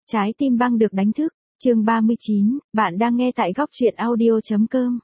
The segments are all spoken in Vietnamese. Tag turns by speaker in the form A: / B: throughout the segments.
A: Trái tim băng được đánh thức, chương 39, bạn đang nghe tại góc truyện audio.com.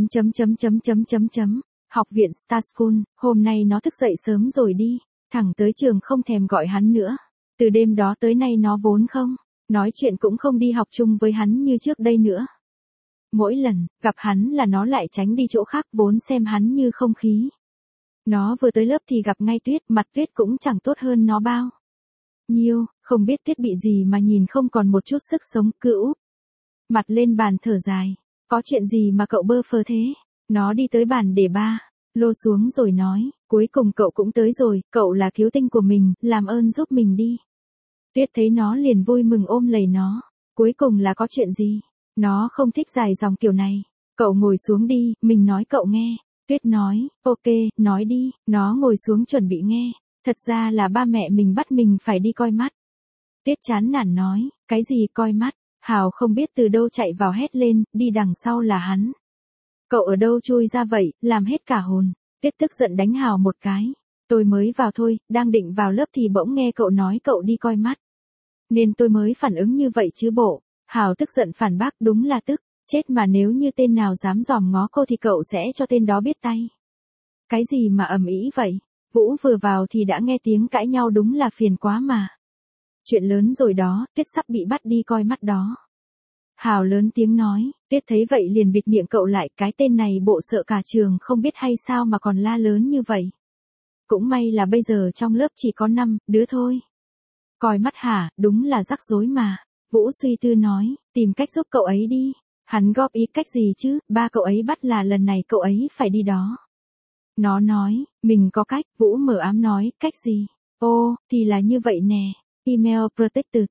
A: Học viện Star School, hôm nay nó thức dậy sớm rồi đi, thẳng tới trường không thèm gọi hắn nữa. Từ đêm đó tới nay nó vốn không, nói chuyện cũng không đi học chung với hắn như trước đây nữa. Mỗi lần, gặp hắn là nó lại tránh đi chỗ khác vốn xem hắn như không khí. Nó vừa tới lớp thì gặp ngay Tuyết, mặt Tuyết cũng chẳng tốt hơn nó bao nhiêu, không biết Tuyết bị gì mà nhìn không còn một chút sức sống, cứ úp mặt lên bàn thở dài. Có chuyện gì mà cậu bơ phơ thế? Nó đi tới bàn để ba lô xuống rồi nói, cuối cùng cậu cũng tới rồi, cậu là cứu tinh của mình, làm ơn giúp mình đi. Tuyết thấy nó liền vui mừng ôm lấy nó. Cuối cùng là có chuyện gì? Nó không thích dài dòng kiểu này. Cậu ngồi xuống đi, mình nói cậu nghe. Tuyết nói, ok, nói đi. Nó ngồi xuống chuẩn bị nghe. Thật ra là ba mẹ mình bắt mình phải đi coi mắt. Tuyết chán nản nói, cái gì coi mắt? Hào không biết từ đâu chạy vào hét lên, đi đằng sau là hắn. Cậu ở đâu chui ra vậy, làm hết cả hồn. Tuyết tức giận đánh Hào một cái. Tôi mới vào thôi, đang định vào lớp thì bỗng nghe cậu nói cậu đi coi mắt. Nên tôi mới phản ứng như vậy chứ bộ. Hào tức giận phản bác, đúng là tức. Chết mà, nếu như tên nào dám dòm ngó cô thì cậu sẽ cho tên đó biết tay. Cái gì mà ầm ĩ vậy? Vũ vừa vào thì đã nghe tiếng cãi nhau, đúng là phiền quá mà. Chuyện lớn rồi đó, Tuyết sắp bị bắt đi coi mắt đó. Hào lớn tiếng nói, Tuyết thấy vậy liền bịt miệng cậu lại, cái tên này bộ sợ cả trường không biết hay sao mà còn la lớn như vậy. Cũng may là bây giờ trong lớp chỉ có 5 đứa thôi. Coi mắt hả, đúng là rắc rối mà. Vũ suy tư nói, tìm cách giúp cậu ấy đi. Hắn góp ý, cách gì chứ, ba cậu ấy bắt là lần này cậu ấy phải đi đó. Nó nói, mình có cách. Vũ mở ám nói, cách gì? Ô, thì là như vậy nè. Email protected,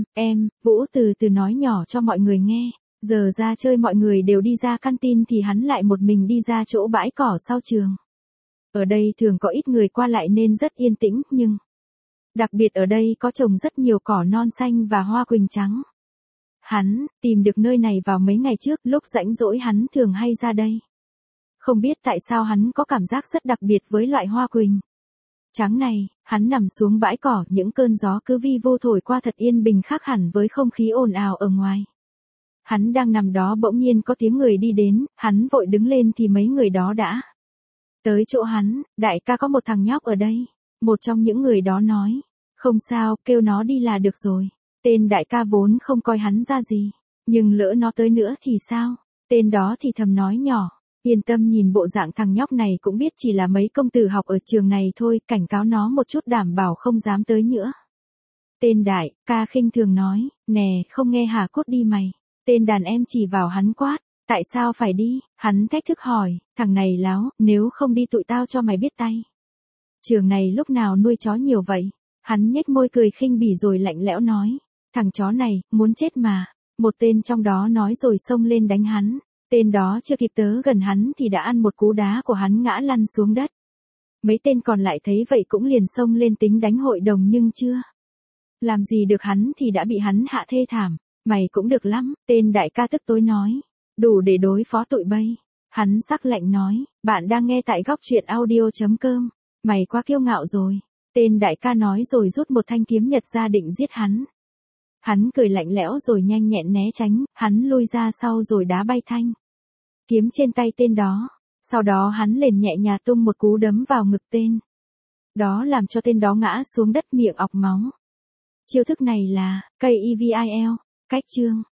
A: Vũ từ từ nói nhỏ cho mọi người nghe. Giờ ra chơi mọi người đều đi ra canteen thì hắn lại một mình đi ra chỗ bãi cỏ sau trường. Ở đây thường có ít người qua lại nên rất yên tĩnh, nhưng đặc biệt ở đây có trồng rất nhiều cỏ non xanh và hoa quỳnh trắng. Hắn tìm được nơi này vào mấy ngày trước, lúc rảnh rỗi hắn thường hay ra đây. Không biết tại sao hắn có cảm giác rất đặc biệt với loại hoa quỳnh trắng này. Hắn nằm xuống bãi cỏ, những cơn gió cứ vi vô thổi qua thật yên bình, khác hẳn với không khí ồn ào ở ngoài. Hắn đang nằm đó bỗng nhiên có tiếng người đi đến, hắn vội đứng lên thì mấy người đó đã tới chỗ hắn. Đại ca, có một thằng nhóc ở đây. Một trong những người đó nói, không sao, kêu nó đi là được rồi. Tên đại ca vốn không coi hắn ra gì, nhưng lỡ nó tới nữa thì sao? Tên đó thì thầm nói nhỏ, yên tâm, nhìn bộ dạng thằng nhóc này cũng biết chỉ là mấy công tử học ở trường này thôi, cảnh cáo nó một chút đảm bảo không dám tới nữa. Tên đại ca khinh thường nói, nè, không nghe hả, cút đi mày. Tên đàn em chỉ vào hắn quát, tại sao phải đi? Hắn thách thức hỏi, thằng này láo, nếu không đi tụi tao cho mày biết tay. Trường này lúc nào nuôi chó nhiều vậy? Hắn nhếch môi cười khinh bỉ rồi lạnh lẽo nói, thằng chó này, muốn chết mà. Một tên trong đó nói rồi xông lên đánh hắn. Tên đó chưa kịp tới gần hắn thì đã ăn một cú đá của hắn ngã lăn xuống đất. Mấy tên còn lại thấy vậy cũng liền xông lên tính đánh hội đồng, nhưng chưa làm gì được hắn thì đã bị hắn hạ thê thảm. Mày cũng được lắm, tên đại ca tức tối nói, đủ để đối phó tụi bay. Hắn sắc lạnh nói, bạn đang nghe tại góc truyện audio.com. Mày quá kiêu ngạo rồi. Tên đại ca nói rồi rút một thanh kiếm nhật ra định giết hắn. Hắn cười lạnh lẽo rồi nhanh nhẹn né tránh, hắn lui ra sau rồi đá bay thanh kiếm trên tay tên đó. Sau đó hắn liền nhẹ nhàng tung một cú đấm vào ngực tên đó, làm cho tên đó ngã xuống đất miệng ọc máu. Chiêu thức này là KEVIL. Cách chương